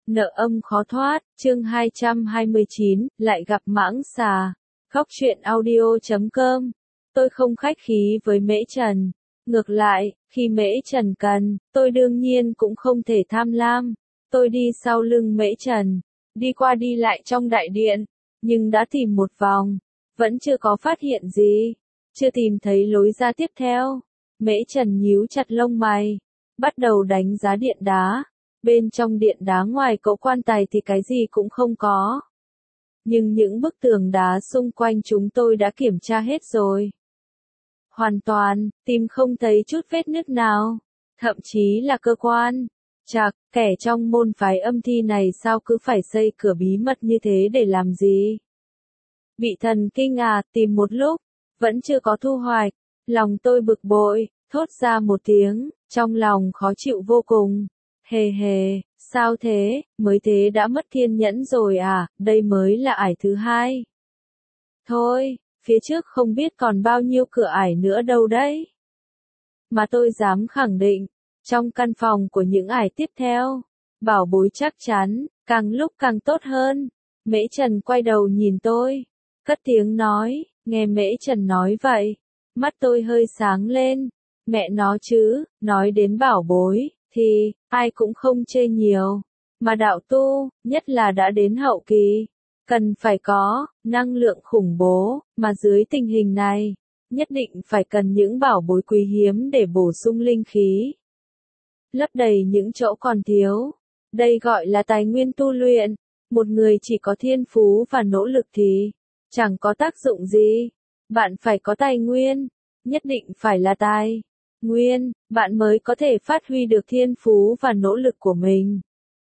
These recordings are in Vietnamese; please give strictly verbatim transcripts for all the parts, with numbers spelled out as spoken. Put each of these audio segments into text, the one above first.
Nợ âm khó thoát, chương hai trăm hai mươi chín, lại gặp mãng xà. Khóc chuyện audio chấm com. Tôi không khách khí với Mễ Trần. Ngược lại, khi Mễ Trần cần, tôi đương nhiên cũng không thể tham lam. Tôi đi sau lưng Mễ Trần, đi qua đi lại trong đại điện, nhưng đã tìm một vòng, vẫn chưa có phát hiện gì, chưa tìm thấy lối ra tiếp theo. Mễ Trần nhíu chặt lông mày, bắt đầu đánh giá điện đá. Bên trong điện đá ngoài cỗ quan tài thì cái gì cũng không có. Nhưng những bức tường đá xung quanh chúng tôi đã kiểm tra hết rồi. Hoàn toàn, tìm không thấy chút vết nứt nào. Thậm chí là cơ quan. Chạc, kẻ trong môn phái âm thi này sao cứ phải xây cửa bí mật như thế để làm gì? Bị thần kinh à, tìm một lúc, vẫn chưa có thu hoạch. Lòng tôi bực bội, thốt ra một tiếng, trong lòng khó chịu vô cùng. Hề hề, sao thế, mới thế đã mất kiên nhẫn rồi à, đây mới là ải thứ hai. Thôi, phía trước không biết còn bao nhiêu cửa ải nữa đâu đấy. Mà tôi dám khẳng định, trong căn phòng của những ải tiếp theo, bảo bối chắc chắn, càng lúc càng tốt hơn. Mễ Trần quay đầu nhìn tôi, cất tiếng nói, nghe Mễ Trần nói vậy, mắt tôi hơi sáng lên, mẹ nó chứ, nói đến bảo bối, thì, ai cũng không chê nhiều, mà đạo tu, nhất là đã đến hậu kỳ, cần phải có, năng lượng khủng bố, mà dưới tình hình này, nhất định phải cần những bảo bối quý hiếm để bổ sung linh khí. Lấp đầy những chỗ còn thiếu, đây gọi là tài nguyên tu luyện, một người chỉ có thiên phú và nỗ lực thì, chẳng có tác dụng gì, bạn phải có tài nguyên, nhất định phải là tài nguyên, bạn mới có thể phát huy được thiên phú và nỗ lực của mình.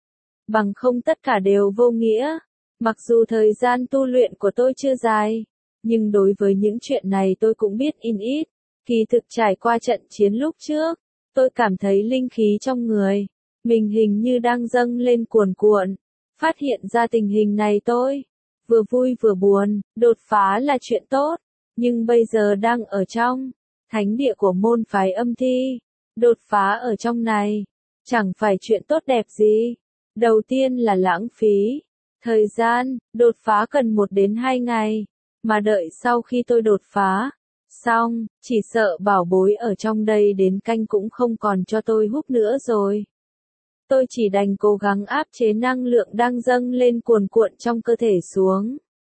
Bằng không tất cả đều vô nghĩa. Mặc dù thời gian tu luyện của tôi chưa dài, nhưng đối với những chuyện này tôi cũng biết in ít. Kỳ thực trải qua trận chiến lúc trước, tôi cảm thấy linh khí trong người mình hình như đang dâng lên cuồn cuộn. Phát hiện ra tình hình này tôi vừa vui vừa buồn, đột phá là chuyện tốt, nhưng bây giờ đang ở trong thánh địa của môn phái âm thi, đột phá ở trong này, chẳng phải chuyện tốt đẹp gì. Đầu tiên là lãng phí thời gian, đột phá cần một đến hai ngày, mà đợi sau khi tôi đột phá xong, chỉ sợ bảo bối ở trong đây đến canh cũng không còn cho tôi hút nữa rồi. Tôi chỉ đành cố gắng áp chế năng lượng đang dâng lên cuồn cuộn trong cơ thể xuống.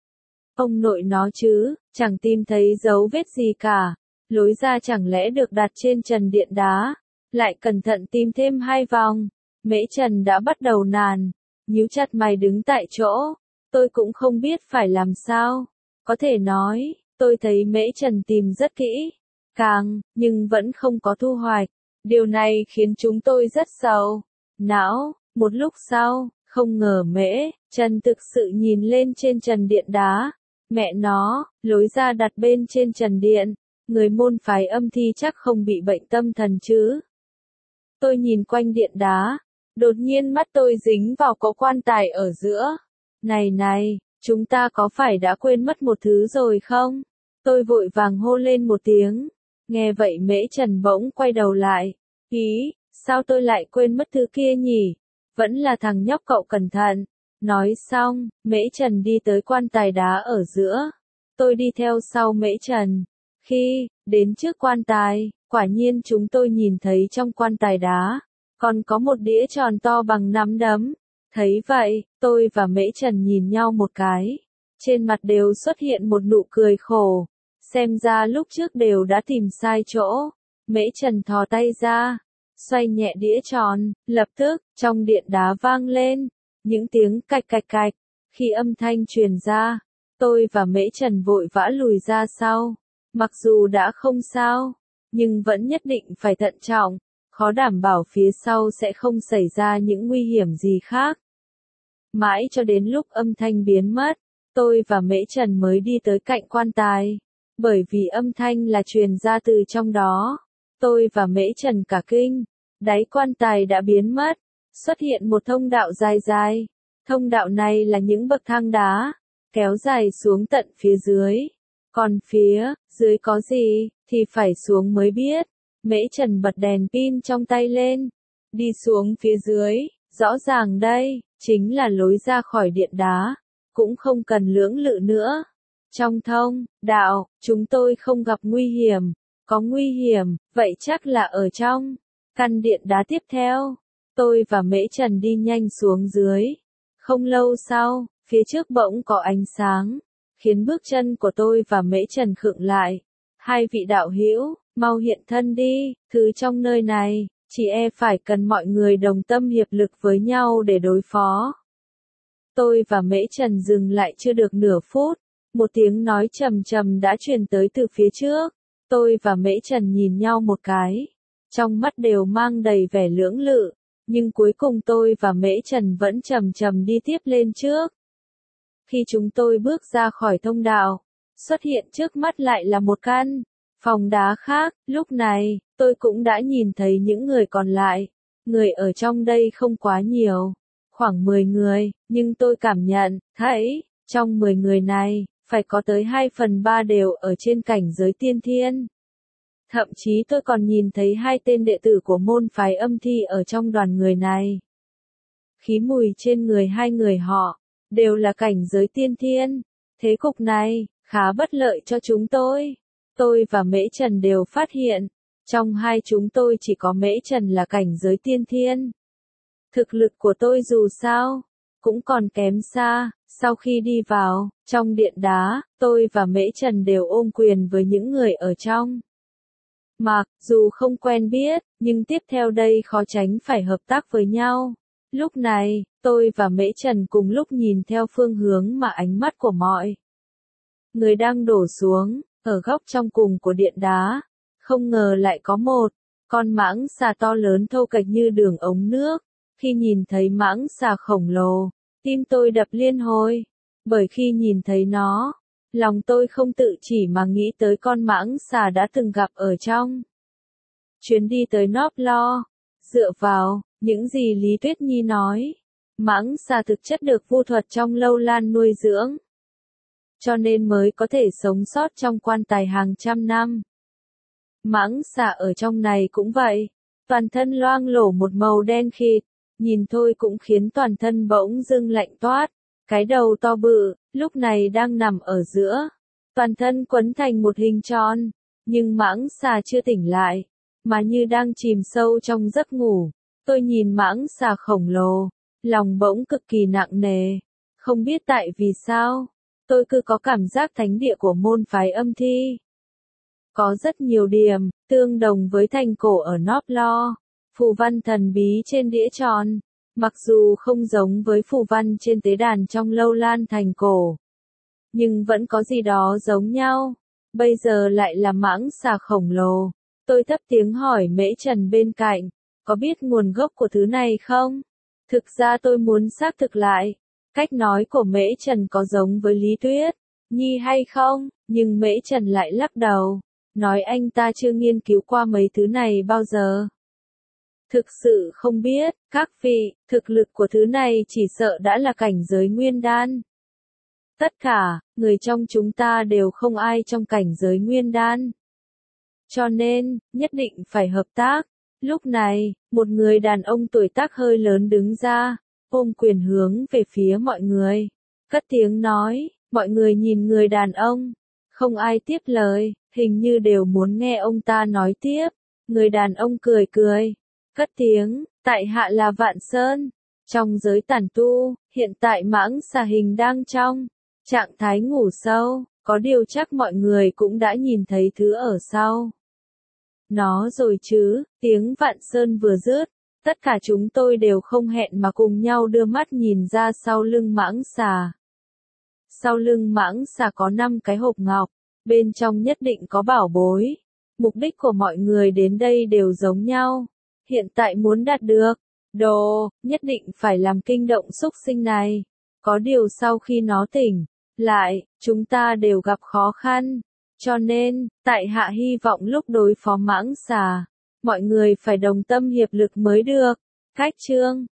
Ông nội nó chứ, chẳng tìm thấy dấu vết gì cả. Lối ra chẳng lẽ được đặt trên trần điện đá, lại cẩn thận tìm thêm hai vòng. Mễ Trần đã bắt đầu nản, nhíu chặt mày đứng tại chỗ. Tôi cũng không biết phải làm sao. Có thể nói, tôi thấy Mễ Trần tìm rất kỹ, càng, nhưng vẫn không có thu hoạch. Điều này khiến chúng tôi rất sầu não. Một lúc sau, không ngờ Mễ Trần thực sự nhìn lên trên trần điện đá. Mẹ nó, lối ra đặt bên trên trần điện. Người môn phái âm thi chắc không bị bệnh tâm thần chứ. Tôi nhìn quanh điện đá, đột nhiên mắt tôi dính vào cỗ quan tài ở giữa. Này này, chúng ta có phải đã quên mất một thứ rồi không? Tôi vội vàng hô lên một tiếng. Nghe vậy Mễ Trần bỗng quay đầu lại. Ý, sao tôi lại quên mất thứ kia nhỉ? Vẫn là thằng nhóc cậu cẩn thận. Nói xong, Mễ Trần đi tới quan tài đá ở giữa. Tôi đi theo sau Mễ Trần. Khi đến trước quan tài, quả nhiên chúng tôi nhìn thấy trong quan tài đá, còn có một đĩa tròn to bằng nắm đấm. Thấy vậy, tôi và Mễ Trần nhìn nhau một cái. Trên mặt đều xuất hiện một nụ cười khổ. Xem ra lúc trước đều đã tìm sai chỗ. Mễ Trần thò tay ra, xoay nhẹ đĩa tròn, lập tức, trong điện đá vang lên những tiếng cạch cạch cạch. Khi âm thanh truyền ra, tôi và Mễ Trần vội vã lùi ra sau. Mặc dù đã không sao, nhưng vẫn nhất định phải thận trọng, khó đảm bảo phía sau sẽ không xảy ra những nguy hiểm gì khác. Mãi cho đến lúc âm thanh biến mất, tôi và Mễ Trần mới đi tới cạnh quan tài. Bởi vì âm thanh là truyền ra từ trong đó, tôi và Mễ Trần cả kinh. Đáy quan tài đã biến mất, xuất hiện một thông đạo dài dài. Thông đạo này là những bậc thang đá, kéo dài xuống tận phía dưới. Còn phía dưới có gì, thì phải xuống mới biết. Mễ Trần bật đèn pin trong tay lên, đi xuống phía dưới, Rõ ràng đây, chính là lối ra khỏi điện đá, cũng không cần lưỡng lự nữa. Trong thông đạo, chúng tôi không gặp nguy hiểm, có nguy hiểm, vậy chắc là ở trong căn điện đá tiếp theo. Tôi và Mễ Trần đi nhanh xuống dưới. Không lâu sau, phía trước bỗng có ánh sáng, khiến bước chân của tôi và Mễ Trần khựng lại. Hai vị đạo hữu, mau hiện thân đi, thứ trong nơi này, chỉ e phải cần mọi người đồng tâm hiệp lực với nhau để đối phó. Tôi và Mễ Trần dừng lại chưa được nửa phút, một tiếng nói trầm trầm đã truyền tới từ phía trước. Tôi và Mễ Trần nhìn nhau một cái, trong mắt đều mang đầy vẻ lưỡng lự, nhưng cuối cùng tôi và Mễ Trần vẫn chậm chậm đi tiếp lên trước. Khi chúng tôi bước ra khỏi thông đạo, xuất hiện trước mắt lại là một căn phòng đá khác. Lúc này, tôi cũng đã nhìn thấy những người còn lại. Người ở trong đây không quá nhiều, khoảng mười người, nhưng tôi cảm nhận thấy, trong mười người này, phải có tới hai phần ba đều ở trên cảnh giới tiên thiên. Thậm chí tôi còn nhìn thấy hai tên đệ tử của môn phái Âm Thi ở trong đoàn người này. Khí mùi trên người hai người họ, đều là cảnh giới tiên thiên. Thế cục này, khá bất lợi cho chúng tôi. Tôi và Mễ Trần đều phát hiện, trong hai chúng tôi chỉ có Mễ Trần là cảnh giới tiên thiên. Thực lực của tôi dù sao, cũng còn kém xa. Sau khi đi vào, trong điện đá, tôi và Mễ Trần đều ôm quyền với những người ở trong. Mặc dù không quen biết, nhưng tiếp theo đây khó tránh phải hợp tác với nhau. Lúc này, tôi và Mễ Trần cùng lúc nhìn theo phương hướng mà ánh mắt của mọi người đang đổ xuống, ở góc trong cùng của điện đá. Không ngờ lại có một con mãng xà to lớn thô kệch như đường ống nước. Khi nhìn thấy mãng xà khổng lồ, tim tôi đập liên hồi, bởi khi nhìn thấy nó, lòng tôi không tự chỉ mà nghĩ tới con mãng xà đã từng gặp ở trong chuyến đi tới Nóp Lo. Dựa vào những gì Lý Tuyết Nhi nói, mãng xà thực chất được vu thuật trong lâu lan nuôi dưỡng, cho nên mới có thể sống sót trong quan tài hàng trăm năm. Mãng xà ở trong này cũng vậy, toàn thân loang lổ một màu đen kịt, nhìn thôi cũng khiến toàn thân bỗng dưng lạnh toát. Cái đầu to bự, lúc này đang nằm ở giữa, toàn thân quấn thành một hình tròn, nhưng mãng xà chưa tỉnh lại, mà như đang chìm sâu trong giấc ngủ. Tôi nhìn mãng xà khổng lồ, lòng bỗng cực kỳ nặng nề, không biết tại vì sao, tôi cứ có cảm giác thánh địa của môn phái Âm Thi có rất nhiều điểm tương đồng với thành cổ ở Nóp Lo. Phù văn thần bí trên đĩa tròn, mặc dù không giống với phù văn trên tế đàn trong lâu lan thành cổ, nhưng vẫn có gì đó giống nhau. Bây giờ lại là mãng xà khổng lồ. Tôi thấp tiếng hỏi Mễ Trần bên cạnh, có biết nguồn gốc của thứ này không? Thực ra tôi muốn xác thực lại, cách nói của Mễ Trần có giống với Lý Tuyết Nhi hay không, nhưng Mễ Trần lại lắc đầu, nói anh ta chưa nghiên cứu qua mấy thứ này bao giờ. Thực sự không biết, các vị, thực lực của thứ này chỉ sợ đã là cảnh giới nguyên đan. Tất cả, người trong chúng ta đều không ai trong cảnh giới nguyên đan. Cho nên, nhất định phải hợp tác. Lúc này, một người đàn ông tuổi tác hơi lớn đứng ra, ôm quyền hướng về phía mọi người. Cất tiếng nói, mọi người nhìn người đàn ông. Không ai tiếp lời, hình như đều muốn nghe ông ta nói tiếp. Người đàn ông cười cười, cất tiếng, tại hạ là Vạn Sơn. Trong giới tản tu, hiện tại mãng xà hình đang trong trạng thái ngủ sâu, có điều chắc mọi người cũng đã nhìn thấy thứ ở sau nó rồi chứ. Tiếng Vạn Sơn vừa dứt, tất cả chúng tôi đều không hẹn mà cùng nhau đưa mắt nhìn ra sau lưng mãng xà. Sau lưng mãng xà có năm cái hộp ngọc, bên trong nhất định có bảo bối. Mục đích của mọi người đến đây đều giống nhau. Hiện tại muốn đạt được đồ, nhất định phải làm kinh động súc sinh này. Có điều sau khi nó tỉnh lại, chúng ta đều gặp khó khăn. Cho nên, tại hạ hy vọng lúc đối phó mãng xà, mọi người phải đồng tâm hiệp lực mới được. Cách chương